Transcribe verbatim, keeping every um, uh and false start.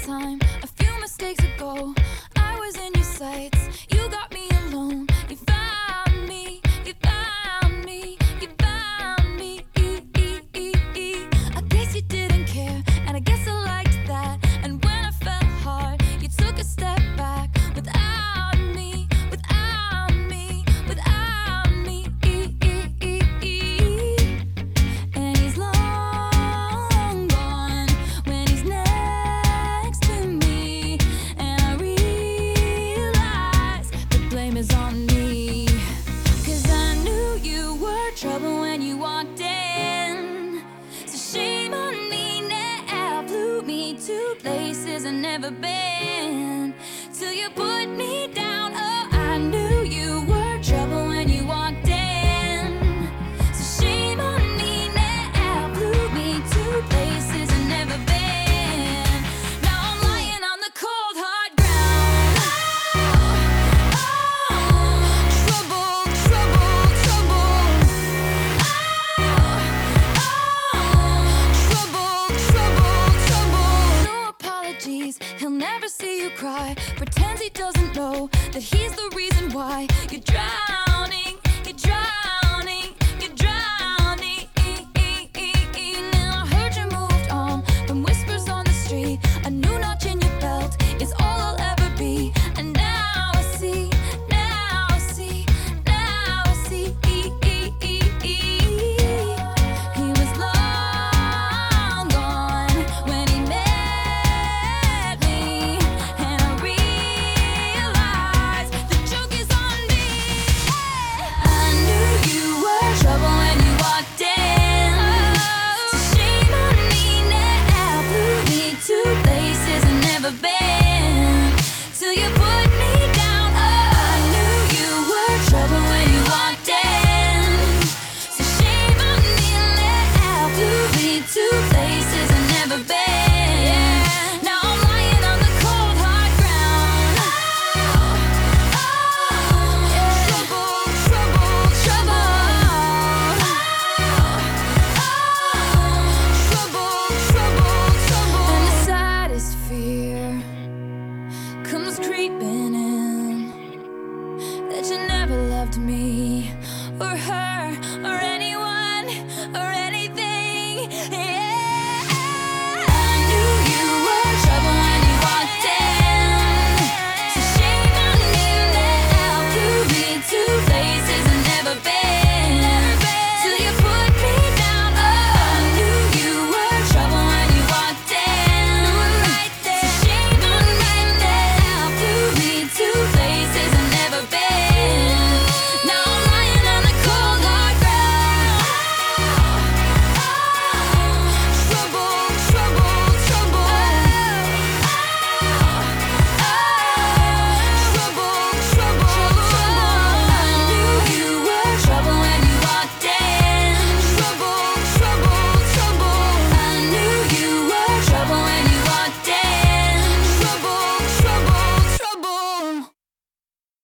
time, a few mistakes ago, I was in your sights. You got me alone. You found me. You found me. You found me. I guess you didn't care, and I guess I liked that. And when I fell hard, you took a step back. Without me, without me, without me. And he's long gone when he's next to me. And I realize the blame is on me. Cause I knew you were trouble when you walked in. So shame on me now. Flew me to places I've never been. Till you put me